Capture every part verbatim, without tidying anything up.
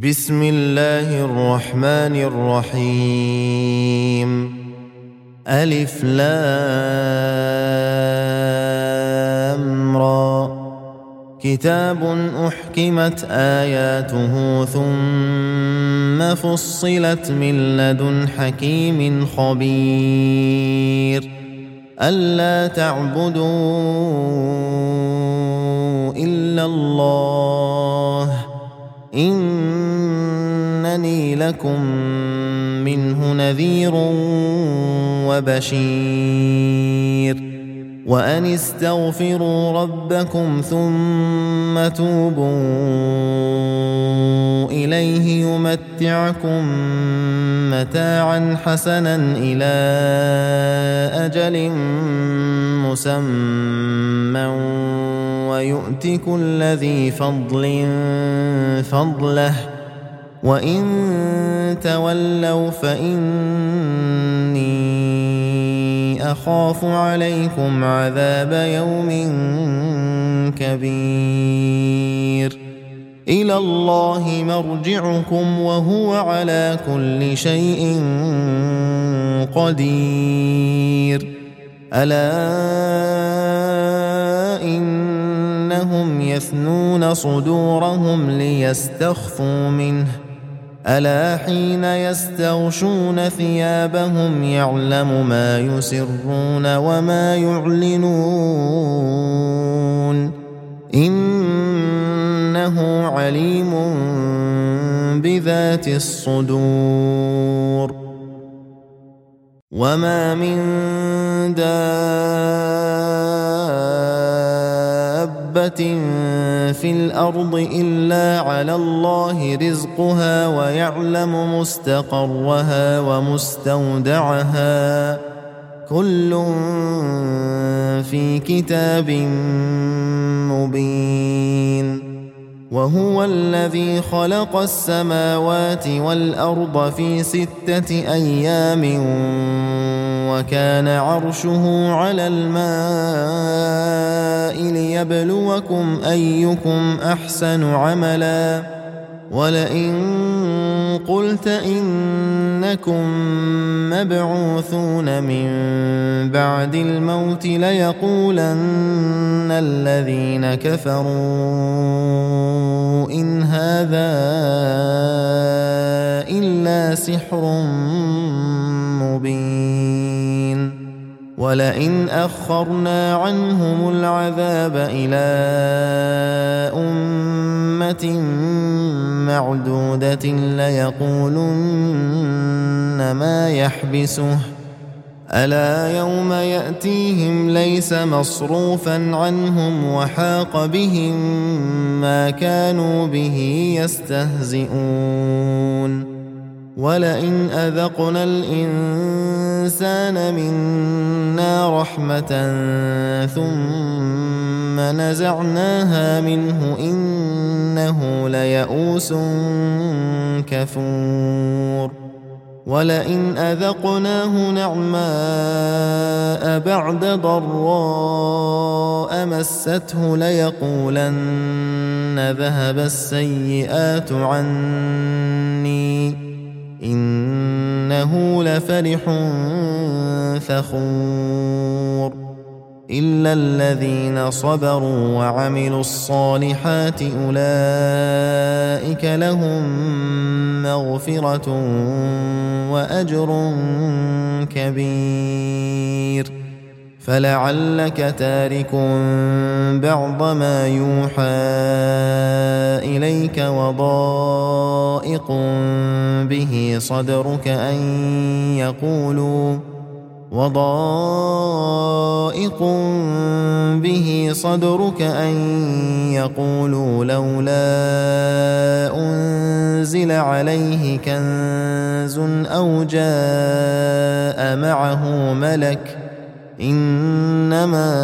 بسم الله الرحمن الرحيم. ألف لام را. كتاب أحكمت آياته ثم فصلت من لدن حكيم خبير. ألا تعبدوا إلا الله إنني لكم منه نذير وبشير. وأن استغفروا ربكم ثم توبوا إليه يمتعكم متاعا حسنا إلى أجل مسمى ويؤت كل ذي فضل فضله وإن تولوا فإني أخاف عليكم عذاب يوم كبير. إلى الله مرجعكم وهو على كل شيء قدير. ألا إنهم يثنون صدورهم ليستخفوا منه ألا حين يستغشون ثيابهم يعلم ما يسرون وما يعلنون إنه عليم بذات الصدور. وما من دابة في الأرض إلا على الله رزقها ويعلم مستقرها ومستودعها كل في كتاب مبين. وهو الذي خلق السماوات والأرض في ستة أيام وكان عرشه على الماء ليبلوكم أيكم أحسن عملا. ولئن قلت إنكم مبعوثون من بعد الموت ليقولن الذين كفروا إن هذا إلا سحر مبين. ولئن أخرنا عنهم العذاب إلى أمة معدودة ليقولن ما يحبسه ألا يوم يأتيهم ليس مصروفا عنهم وحاق بهم ما كانوا به يستهزئون. ولئن أذقنا الإنسان منا رحمة ثم نزعناها منه إنه ليئوس كفور. ولئن أذقناه نعماء بعد ضراء مسته ليقولن ذهب السيئات عني إنه لفرح فخور. إلا الذين صبروا وعملوا الصالحات أولئك لهم مغفرة وأجر كبير. فلعلك تارك بعض ما يوحى إليك وضائق به صدرك أن يقولوا وضائق به صدرك أن يقولوا لولا أنزل عليه كنز أو جاء معه ملك إنما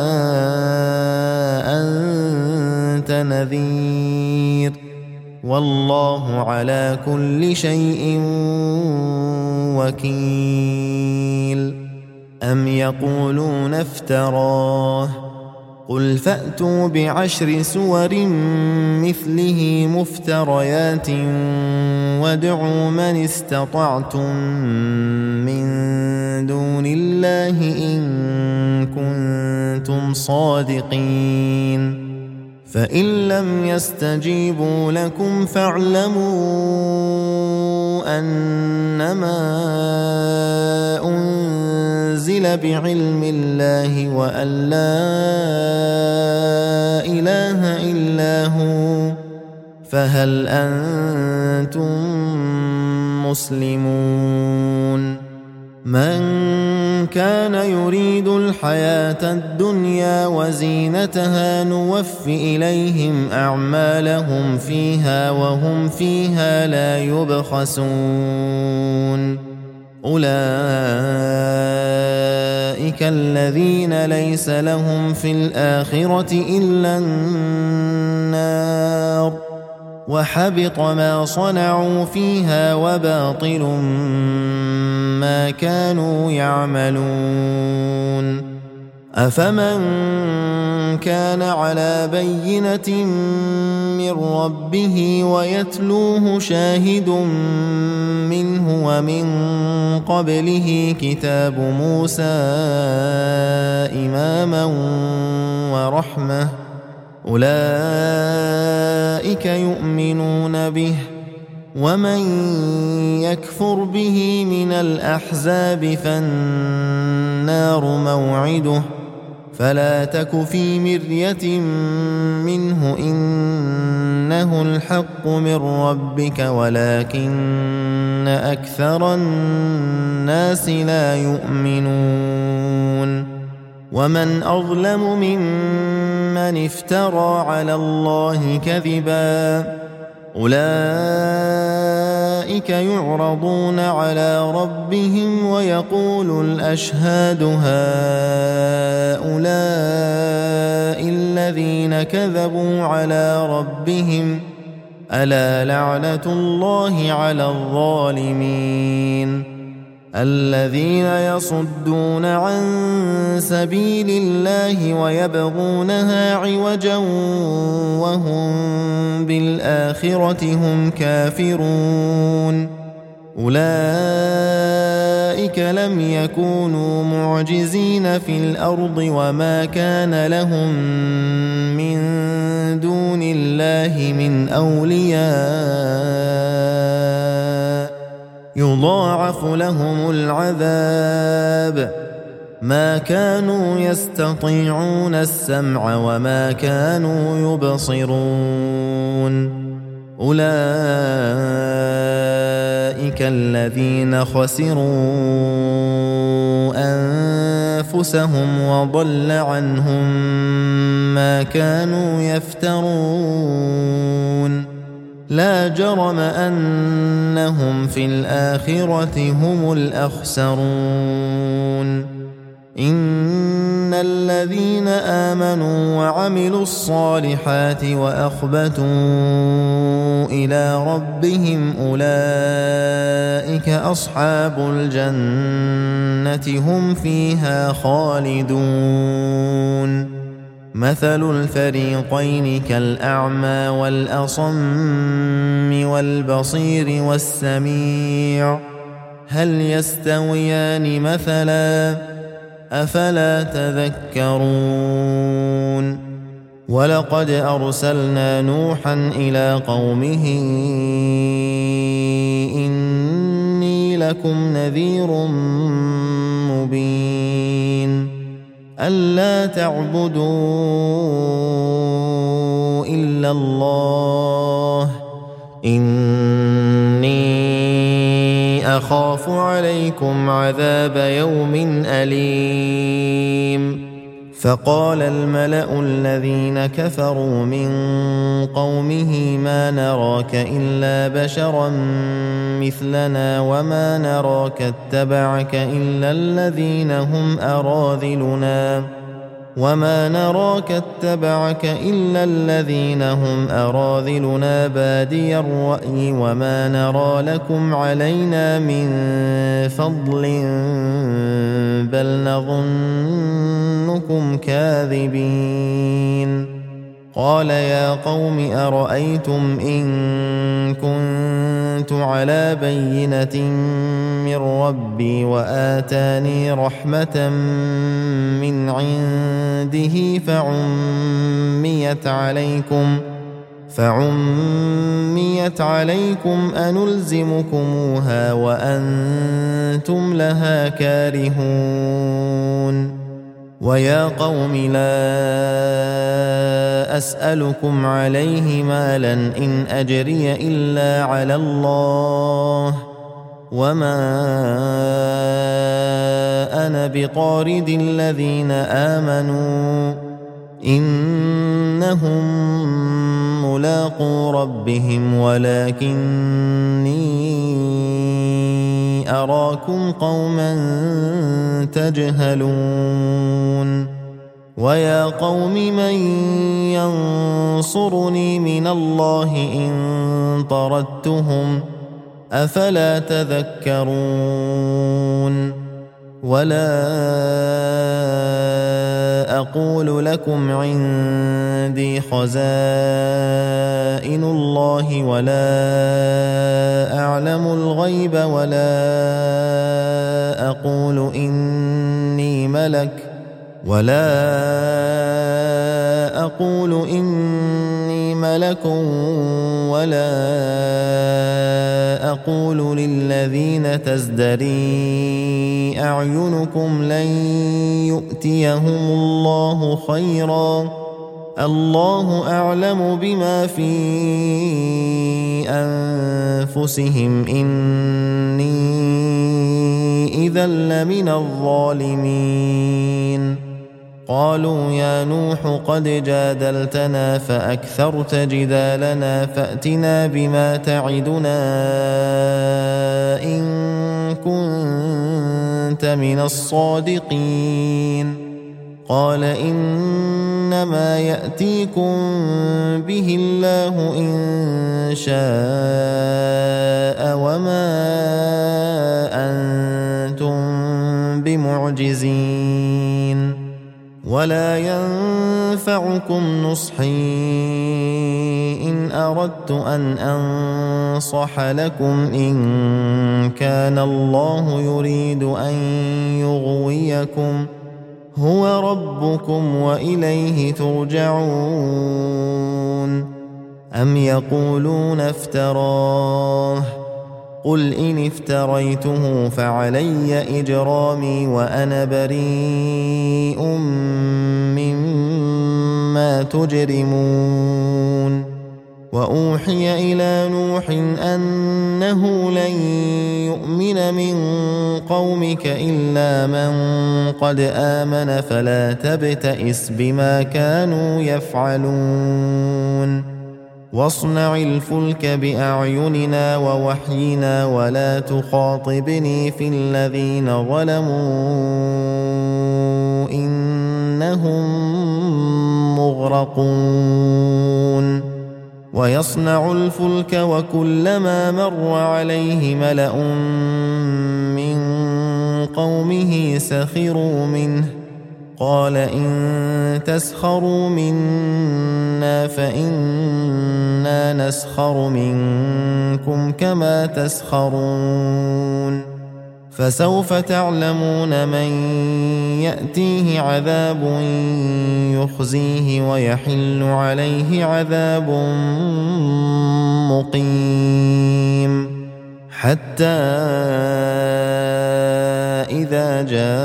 أنت نذير والله على كل شيء وكيل. أم يقولون افتراه قل فأتوا بعشر سور مثله مفتريات وادعوا من استطعتم من دون الله إن كنتم صادقين فإن لم يستجيبوا لكم فاعلموا أنما أنزل بعلم الله وأن لا إله إلا هو فهل أنتم مسلمون من كان يريد الحياة الدنيا وزينتها نوف إليهم أعمالهم فيها وهم فيها لا يبخسون أولئك الذين ليس لهم في الآخرة إلا النار وحبط ما صنعوا فيها وباطل ما كانوا يعملون أفمن كان على بينة من ربه ويتلوه شاهد منه ومن قبله كتاب موسى إماما ورحمة أولئك يؤمنون به ومن يكفر به من الأحزاب فالنار موعده فلا تك في مرية منه إنه الحق من ربك ولكن أكثر الناس لا يؤمنون ومن أظلم ممن افترى على الله كذبا أولئك يعرضون على ربهم ويقول الأشهاد هؤلاء الذين كذبوا على ربهم ألا لعنة الله على الظالمين الذين يصدون عن سبيل الله ويبغونها عوجا وهم بالآخرة هم كافرون أولئك لم يكونوا معجزين في الأرض وما كان لهم من دون الله من أولياء يضاعف لهم العذاب ما كانوا يستطيعون السمع وما كانوا يبصرون أولئك الذين خسروا أنفسهم وضل عنهم ما كانوا يفترون لا جرم أنهم في الآخرة هم الأخسرون إن الذين آمنوا وعملوا الصالحات وأخبتوا إلى ربهم أولئك أصحاب الجنة هم فيها خالدون مثل الفريقين كالأعمى والأصم والبصير والسميع هل يستويان مثلا أفلا تذكرون ولقد أرسلنا نوحا إلى قومه إني لكم نذير مبين ألا تعبدوا إلا الله إني أخاف عليكم عذاب يوم أليم فقال الملأ الذين كفروا من قومه ما نراك إلا بشرا مثلنا وما نراك اتبعك إلا الذين هم أراذلنا وما نراك اتبعك إلا الذين هم أراذلنا بادي الرأي وما نرى لكم علينا من فضل بل نظنكم كاذبين قال يا قوم أرأيتم إن كنت على بينة من ربي وآتاني رحمة من عنده فعميت عليكم فعميت عليكم أنلزمكموها وأنتم لها كارهون ويا قوم لا أسألكم عليه مالا إن أجري إلا على الله وما أنا بطارد الذين آمنوا إنهم ملاقو ربهم ولكني أراكم قوما تجهلون ويا قوم من ينصرني من الله إن طردتهم أفلا تذكرون ولا أقول لكم عندي خزائن الله ولا أعلم الغيب ولا أقول إني ملك ولا أقول إني ملك ولا أقول للذين تزدري أعينكم لن يؤتيهم الله خيرا الله أعلم بما في أنفسهم إني إذا لمن الظالمين قالوا يا نوح قد جادلتنا فأكثرت جدالنا فأتنا بما تعدنا إن كنت من الصادقين قال إنما يأتيكم به الله إن شاء وما أنتم بمعجزين ولا ينفعكم نصحي إن أردت أن أنصح لكم إن كان الله يريد أن يغويكم هو ربكم وإليه ترجعون أم يقولون افتراه قل إن افتريته فعلي إجرامي وأنا بريء مما تجرمون وأوحي إلى نوح أنه لن يؤمن من قومك إلا من قد آمن فلا تبتئس بما كانوا يفعلون واصنع الفلك بأعيننا ووحينا ولا تخاطبني في الذين ظلموا إنهم مغرقون ويصنع الفلك وكلما مر عليه ملأ من قومه سخروا منه قال إن تسخروا منا فإنا نسخر منكم كما تسخرون فسوف تعلمون من يأتيه عذاب يخزيه ويحل عليه عذاب مقيم حتى إذا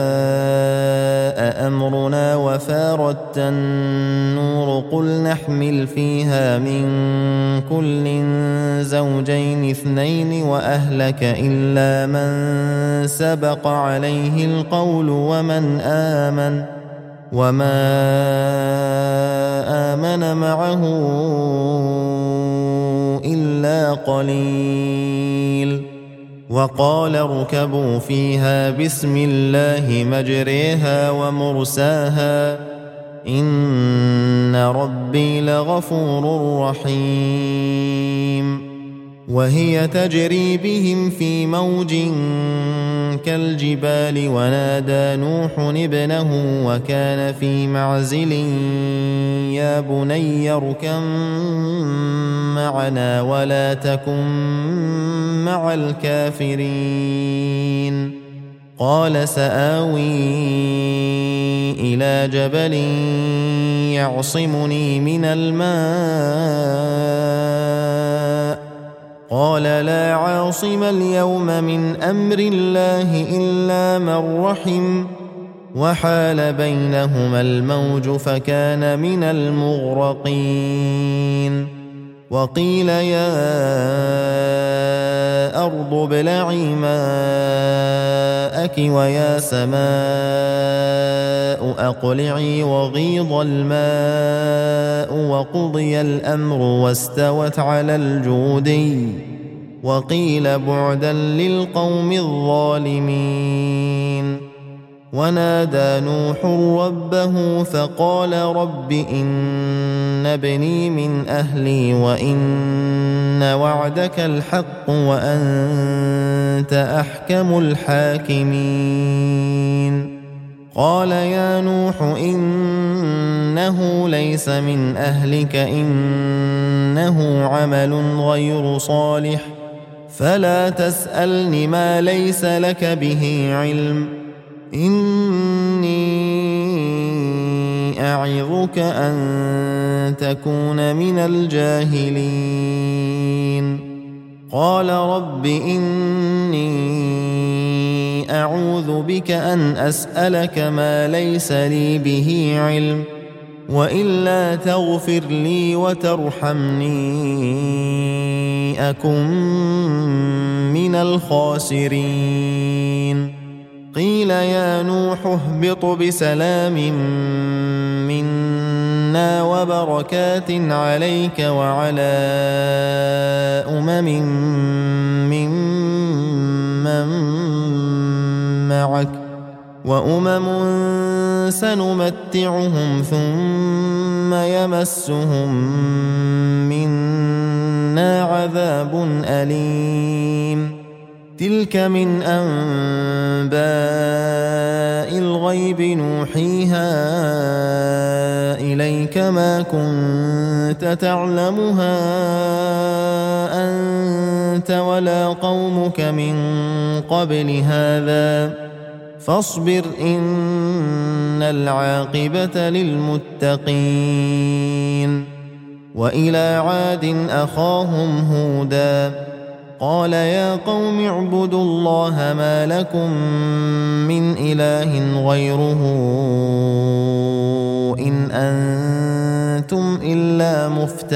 جاء أمرنا وفارت النور قل نحمل فيها من كل زوجين اثنين وأهلك إلا من سبق عليه القول ومن آمن وما آمن معه إلا قليل وقال اركبوا فيها بسم الله مجريها ومرساها إن ربي لغفور رحيم وهي تجري بهم في موج كالجبال ونادى نوح ابنه وكان في معزل يا بني اركب معنا ولا تكن مع الكافرين قال سآوي إلى جبل يعصمني من الماء قال لا عاصم اليوم من أمر الله إلا من رحم وحال بينهما الموج فكان من المغرقين وقيل يا أرض ابلعي ماءك ويا سماء أقلعي وغيض الماء وقضي الأمر واستوت على الجودي وقيل بعدا للقوم الظالمين ونادى نوح ربه فقال رب إن ابني من أهلي وإن وعدك الحق وأنت أحكم الحاكمين قال يا نوح إنه ليس من أهلك إنه عمل غير صالح فلا تسألني ما ليس لك به علم إني أعظك أن تكون من الجاهلين قال رب إني أعوذ بك أن أسألك ما ليس لي به علم وإلا تغفر لي وترحمني أكن من الخاسرين قيل يا نوح اهبط بسلام منا وبركات عليك وعلى أمم ممن معك وأمم سنمتعهم ثم يمسهم منا عذاب أليم تلك من أنباء الغيب نوحيها إليك ما كنت تعلمها أنت ولا قومك من قبل هذا فاصبر إن العاقبة للمتقين وإلى عاد أخاهم هودا قال يا قوم اعبدوا الله ما لكم من إله غيره إن أنتم إلا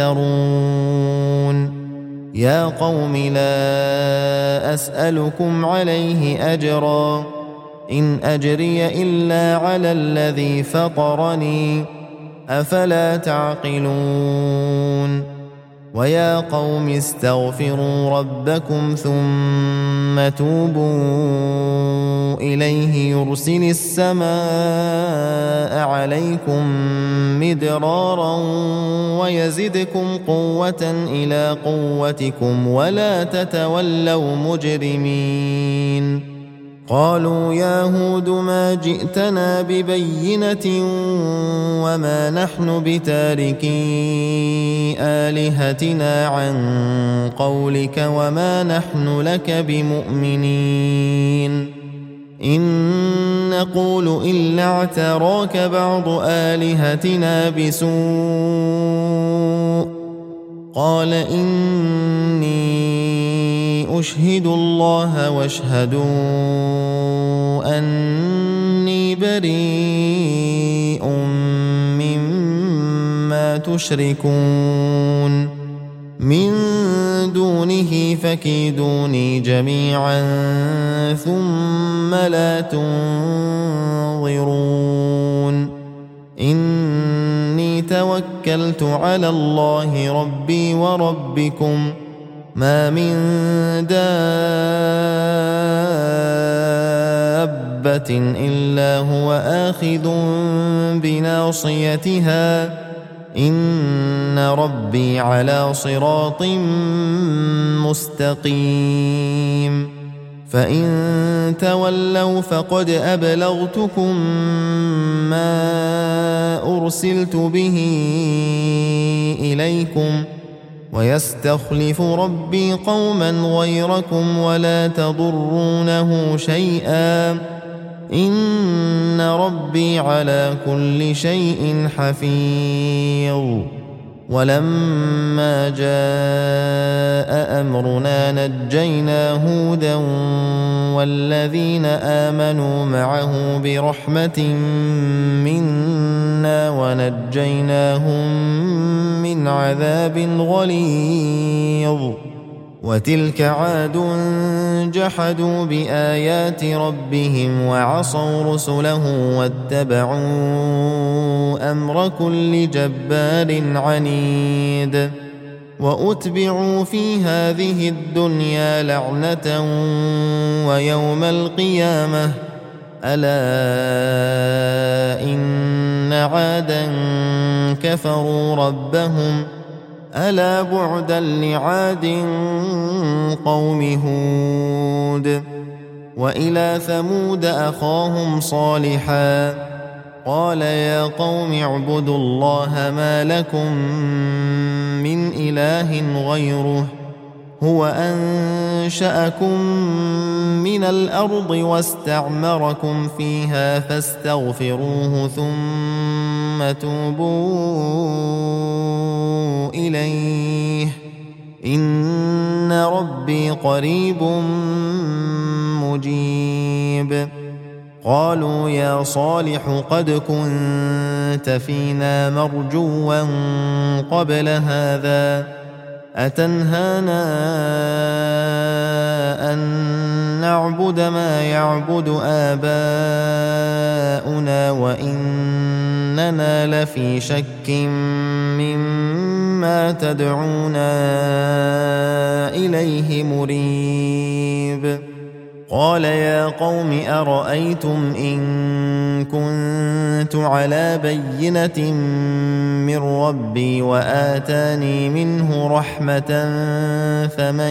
مفترون يا قوم لا أسألكم عليه أجرا إن أجري إلا على الذي فطرني أفلا تعقلون ويا قوم استغفروا ربكم ثم توبوا إليه يرسل السماء عليكم مدرارا ويزدكم قوة إلى قوتكم ولا تتولوا مجرمين قالوا يا هود ما جئتنا ببينة وما نحن بتاركي آلهتنا عن قولك وما نحن لك بمؤمنين إن نقول إلا اعتراك بعض آلهتنا بسوء قال إني أشهد الله واشهدوا أني بريء مما تشركون من دونه فكيدوني جميعا ثم لا تنظرون إني توكلت على الله ربي وربكم ما من دابة دابة إلا هو آخذ بناصيتها إن ربي على صراط مستقيم فإن تولوا فقد أبلغتكم ما أرسلت به إليكم ويستخلف ربي قوما غيركم ولا تضرونه شيئا إن ربي على كل شيء حفيظ ولما جاء أمرنا نجينا هودا والذين آمنوا معه برحمة منا ونجيناهم من عذاب غليظ وتلك عاد جحدوا بآيات ربهم وعصوا رسله واتبعوا أمر كل جبار عنيد وأتبعوا في هذه الدنيا لعنة ويوم القيامة ألا إن عادا كفروا ربهم ألا بعدا لعاد قوم هود وإلى ثمود أخاهم صالحا قال يا قوم اعبدوا الله ما لكم من إله غيره هو أنشأكم من الأرض واستعمركم فيها فاستغفروه ثم توبوا إليه إن ربي قريب مجيب قالوا يا صالح قد كنت فينا مرجوا قبل هذا أتنهانا أن نعبد ما يعبد آباؤنا وإننا لفي شك مما تدعونا إليه مريب قال يا قوم أرأيتم إن كنت على بينة من ربي وآتاني منه رحمة فمن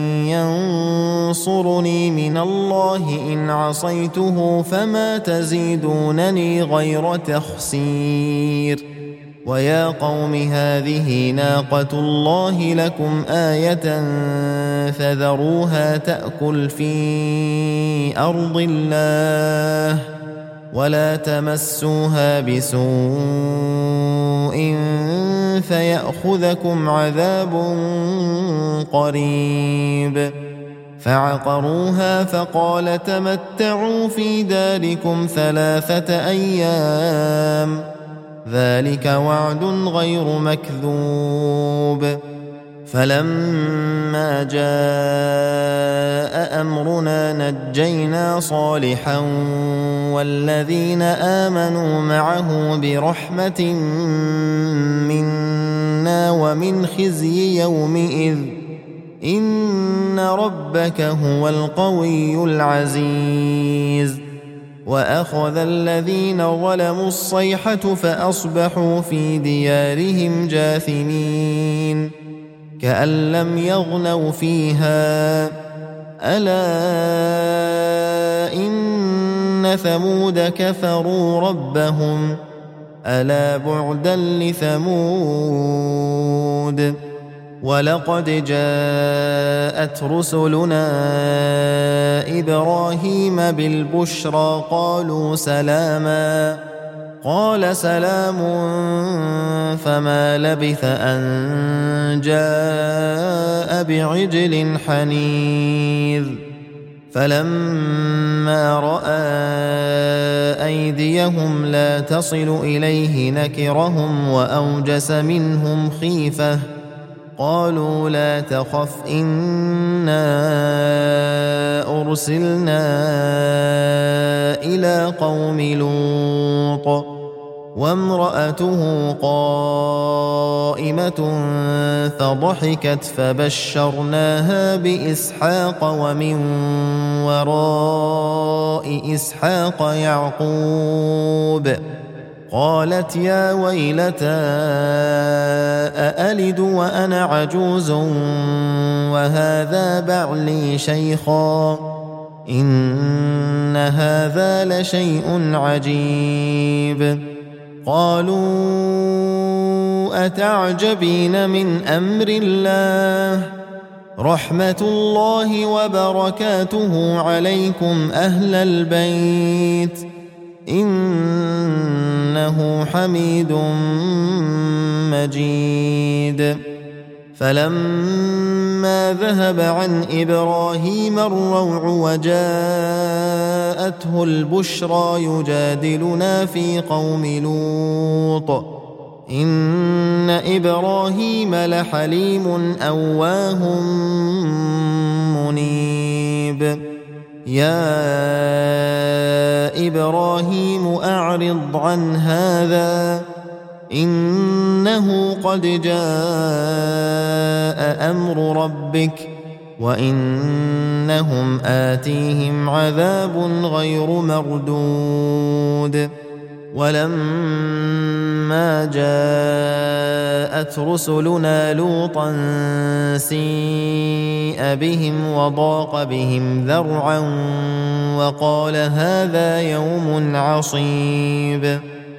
ينصرني من الله إن عصيته فما تزيدونني غير تخسير ويا قوم هذه ناقة الله لكم آية فذروها تأكل في أرض الله ولا تمسوها بسوء فيأخذكم عذاب قريب فعقروها فقال تمتعوا في داركم ثلاثة أيام ذلك وعد غير مكذوب فلما جاء أمرنا نجينا صالحا والذين آمنوا معه برحمة منا ومن خزي يومئذ إن ربك هو القوي العزيز وأخذ الذين ظلموا الصيحة فأصبحوا في ديارهم جاثمين كأن لم يغنوا فيها ألا إن ثمود كفروا ربهم ألا بعدا لثمود ولقد جاءت رسلنا إبراهيم بالبشرى قالوا سلاما قال سلام فما لبث أن جاء بعجل حنيذ فلما رأى أيديهم لا تصل إليه نكرهم وأوجس منهم خيفة قالوا لا تخف إنا أرسلنا إلى قوم لوط وامرأته قائمة فضحكت فبشرناها بإسحاق ومن وراء إسحاق يعقوب قالت يا ويلتى أألد وأنا عجوز وهذا بعلي شيخا إن هذا لشيء عجيب قالوا أتعجبين من أمر الله رحمة الله وبركاته عليكم أهل البيت إنه حميد مجيد فلما ذهب عن إبراهيم الروع وجاءته البشرى يجادلنا في قوم لوط إن إبراهيم لحليم أواه منيب يا إبراهيم أعرض عن هذا إنه قد جاء أمر ربك وإنهم آتيهم عذاب غير مردود ولما جاءت رسلنا لوطا سيء بهم وضاق بهم ذرعا وقال هذا يوم عصيب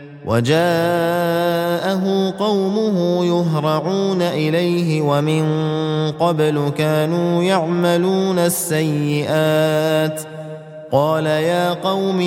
وجاءه قومه يهرعون إليه ومن قبل كانوا يعملون السيئات قال يا قوم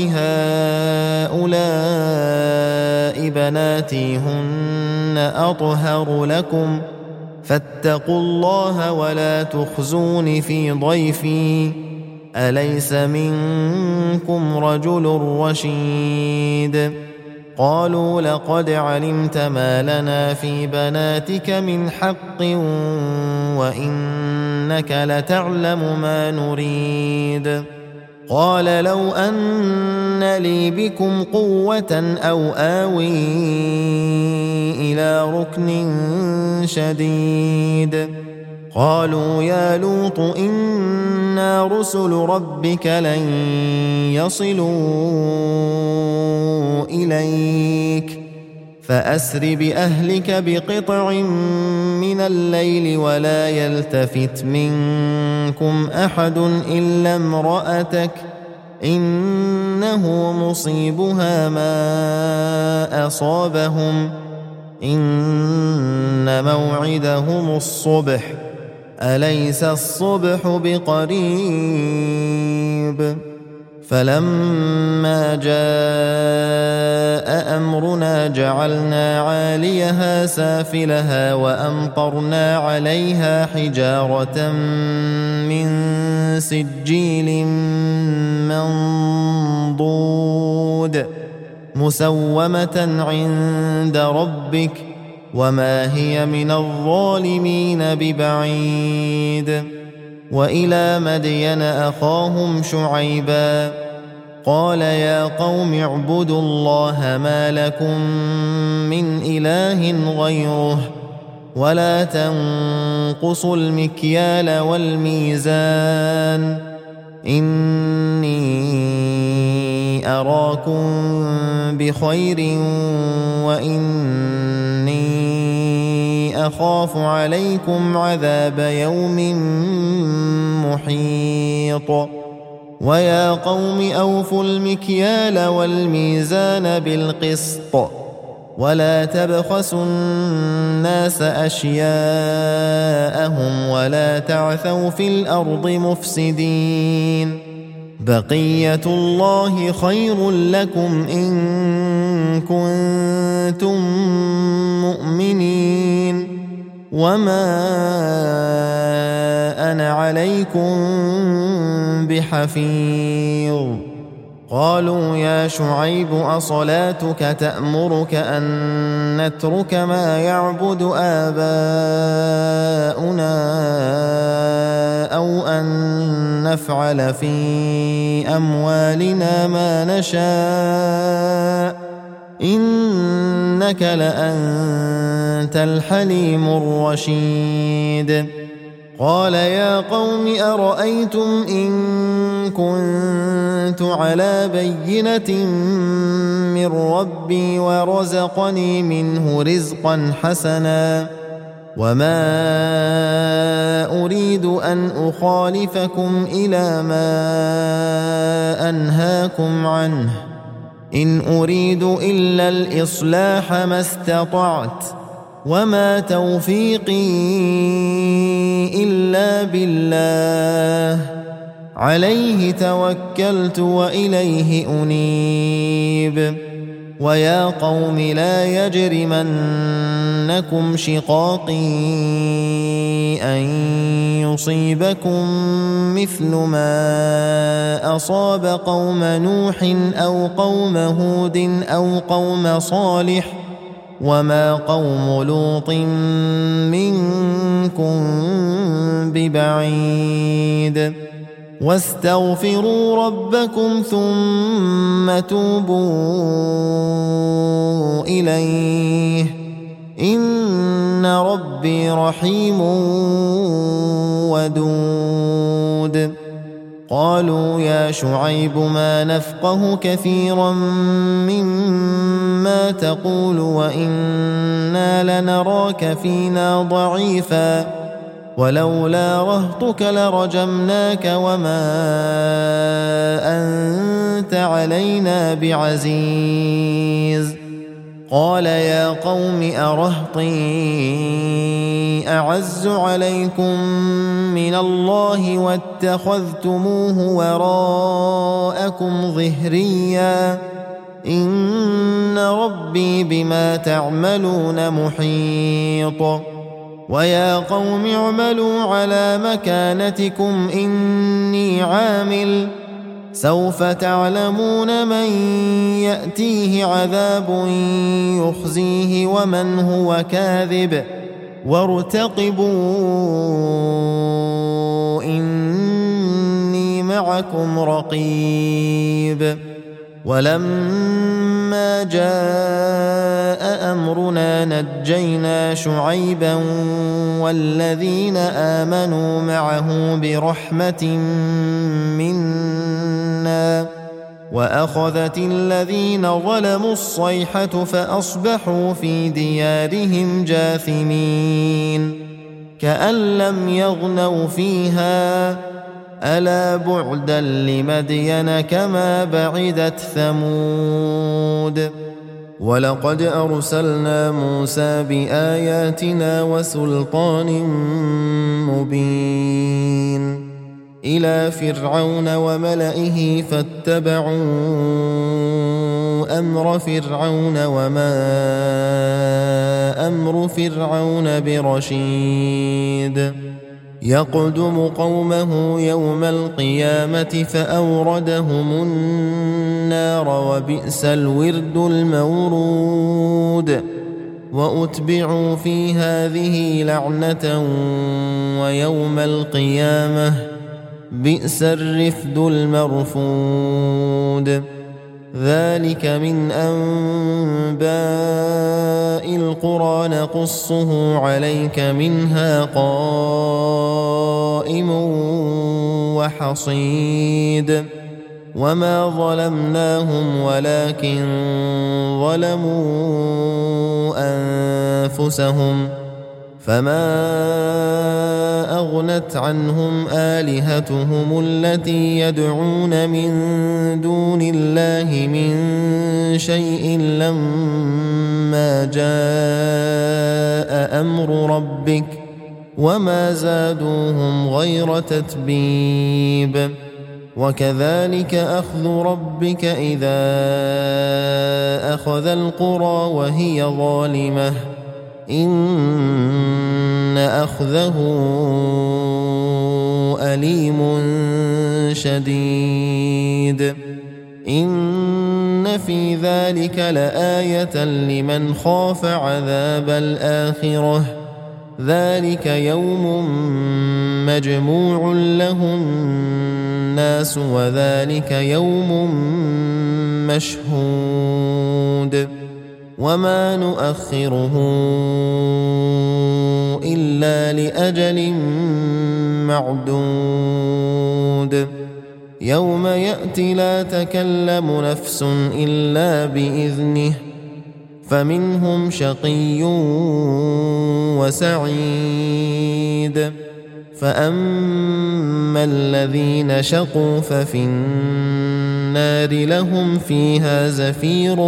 هؤلاء بناتي هن أطهر لكم فاتقوا الله ولا تخزون في ضيفي أليس منكم رجل رشيد قالوا لقد علمت ما لنا في بناتك من حق وإنك لتعلم ما نريد قال لو أن لي بكم قوة أو آوي إلى ركن شديد قالوا يا لوط إنا رسل ربك لن يصلوا إليك فأسر بأهلك بقطع من الليل ولا يلتفت منكم أحد إلا امرأتك إنه مصيبها ما أصابهم إن موعدهم الصبح أليس الصبح بقريب فلما جاء أمرنا جعلنا عاليها سافلها وأمطرنا عليها حجارة من سجيل منضود مسومة عند ربك وما هي من الظالمين ببعيد وإلى مدين أخاهم شعيبا قال يا قوم اعبدوا الله ما لكم من إله غيره ولا تنقصوا المكيال والميزان إني أراكم بخير وإني أخاف عليكم عذاب يوم محيط ويا قوم أوفوا المكيال والميزان بالقسط ولا تبخسوا الناس أشياءهم ولا تعثوا في الأرض مفسدين بقية الله خير لكم إن كنتم مؤمنين وما أنا عليكم بحفيظ قالوا يا شعيب أصلاتك تأمرك أن نترك ما يعبد آباؤنا أو أن نفعل في أموالنا ما نشاء إنك لأنت الحليم الرشيد قال يا قوم أرأيتم إن كنت على بينة من ربي ورزقني منه رزقا حسنا وما أريد أن أخالفكم إلى ما أنهاكم عنه إن أريد إلا الإصلاح ما استطعت وما توفيقي إلا بالله عليه توكلت وإليه أنيب ويا قوم لا يجرمنكم شقاقي أن يصيبكم مثل ما أصاب قوم نوح أو قوم هود أو قوم صالح وما قوم لوط منكم ببعيد واستغفروا ربكم ثم توبوا إليه إن ربي رحيم ودود قالوا يا شعيب ما نفقه كثيرا مما تقول وإنا لنراك فينا ضعيفا ولولا رهطك لرجمناك وما أنت علينا بعزيز قال يا قوم أرهطي أعز عليكم من الله واتخذتموه وراءكم ظهريا إن ربي بما تعملون محيط ويا قوم اعملوا على مكانتكم إني عامل سوف تعلمون من يأتيه عذاب يخزيه ومن هو كاذب وارتقبوا إني معكم رقيب ولما جاء أمرنا نجينا شعيبا والذين آمنوا معه برحمة منا وأخذت الذين ظلموا الصيحة فأصبحوا في ديارهم جاثمين كأن لم يغنوا فيها ألا بعدا لمدين كما بعدت ثمود ولقد أرسلنا موسى بآياتنا وسلطان مبين إلى فرعون وملئه فاتبعوا أمر فرعون وما أمر فرعون برشيد يقدم قومه يوم القيامة فأوردهم النار وبئس الورد المورود وأتبعوا في هذه لعنة ويوم القيامة بئس الرفد المرفود ذلك من أنباء القرى نقصه عليك منها قائم وحصيد وما ظلمناهم ولكن ظلموا أنفسهم فما أغنت عنهم آلهتهم التي يدعون من دون الله من شيء لما جاء أمر ربك وما زادوهم غير تتبيب وكذلك أخذ ربك إذا أخذ القرى وهي ظالمة إن أخذه أليم شديد إن في ذلك لآية لمن خاف عذاب الآخرة ذلك يوم مجموع له الناس وذلك يوم مشهود وما نؤخره إلا لأجل معدود يوم يأتي لا تكلم نفس إلا بإذنه فمنهم شقي وسعيد فأما الذين شقوا ففي النار لهم فيها زفير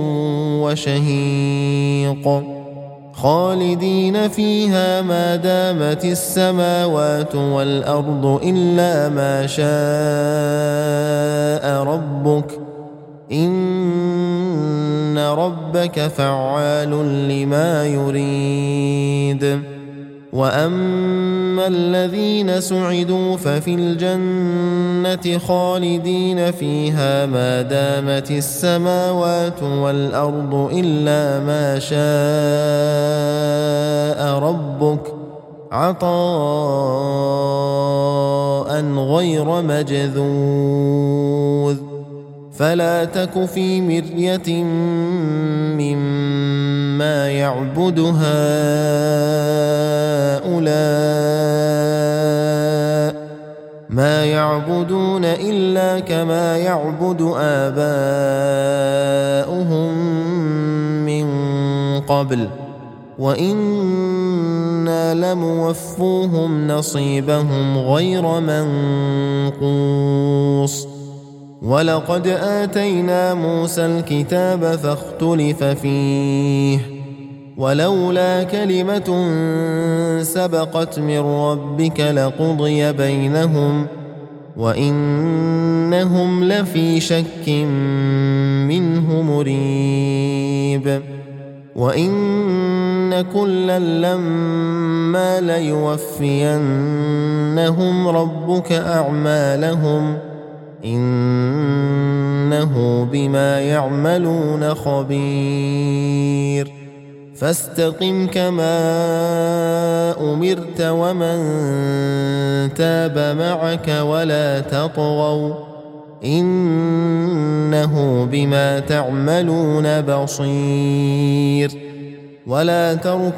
وشهيق خالدين فيها ما دامت السماوات والأرض إلا ما شاء ربك إن ربك فعال لما يريد وأما الذين سعدوا ففي الجنة خالدين فيها ما دامت السماوات والأرض إلا ما شاء ربك عطاء غير مجذوذ فلا تك في مرية مما يعبد هؤلاء ما يعبدون إلا كما يعبد آباؤهم من قبل وإنا لموفوهم نصيبهم غير منقوص ولقد آتينا موسى الكتاب فاختلف فيه ولولا كلمة سبقت من ربك لقضي بينهم وإنهم لفي شك منه مريب وإن كلا لما ليوفينهم ربك أعمالهم إنه بما يعملون خبير فاستقم كما أمرت ومن تاب معك ولا تطغوا إنه بما تعملون بصير ولا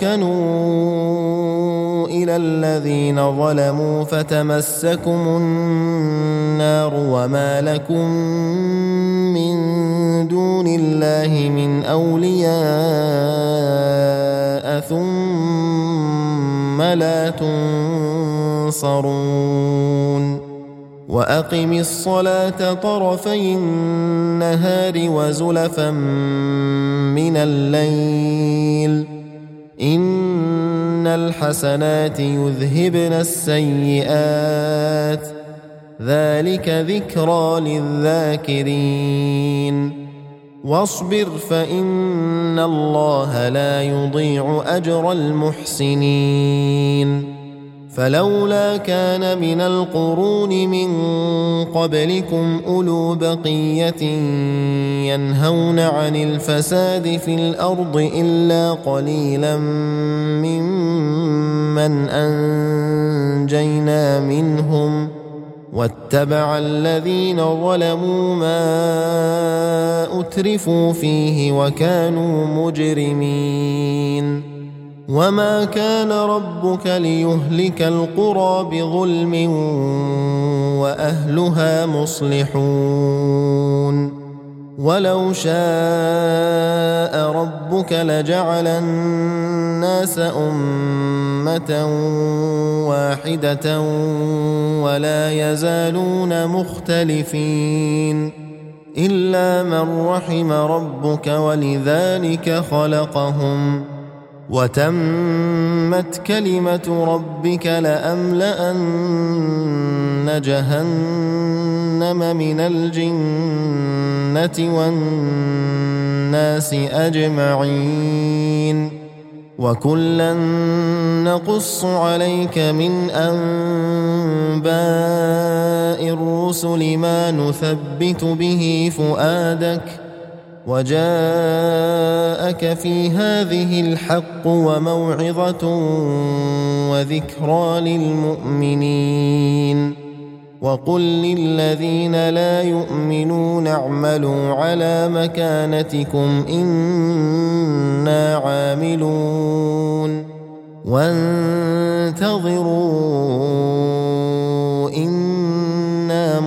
تركنوا إلى الذين ظلموا فتمسكم النار وما لكم من دون الله من أولياء ثم لا تنصرون وأقم الصلاة طرفي النهار وزلفا من الليل إن الحسنات يذهبن السيئات ذلك ذكرى للذاكرين واصبر فإن الله لا يضيع أجر المحسنين فلولا كان من القرون من قبلكم أولو بقية ينهون عن الفساد في الأرض إلا قليلا ممن أنجينا منهم واتبع الذين ظلموا ما أترفوا فيه وكانوا مجرمين وما كان ربك ليهلك القرى بظلم وأهلها مصلحون ولو شاء ربك لجعل الناس أمة واحدة ولا يزالون مختلفين إلا من رحم ربك ولذلك خلقهم وتمت كلمة ربك لأملأن جهنم من الجنة والناس أجمعين وكلا نقص عليك من أنباء الرسل ما نثبت به فؤادك وجاءك في هذه الحق وموعظة وذكرى للمؤمنين وقل للذين لا يؤمنون اعملوا على مكانتكم إنا عاملون وانتظروا إنا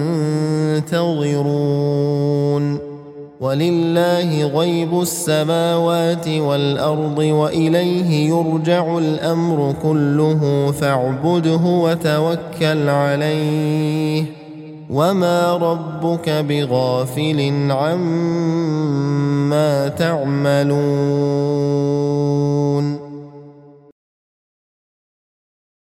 منتظرون ولله غيب السماوات والأرض وإليه يرجع الأمر كله فاعبده وتوكل عليه وما ربك بغافل عما تعملون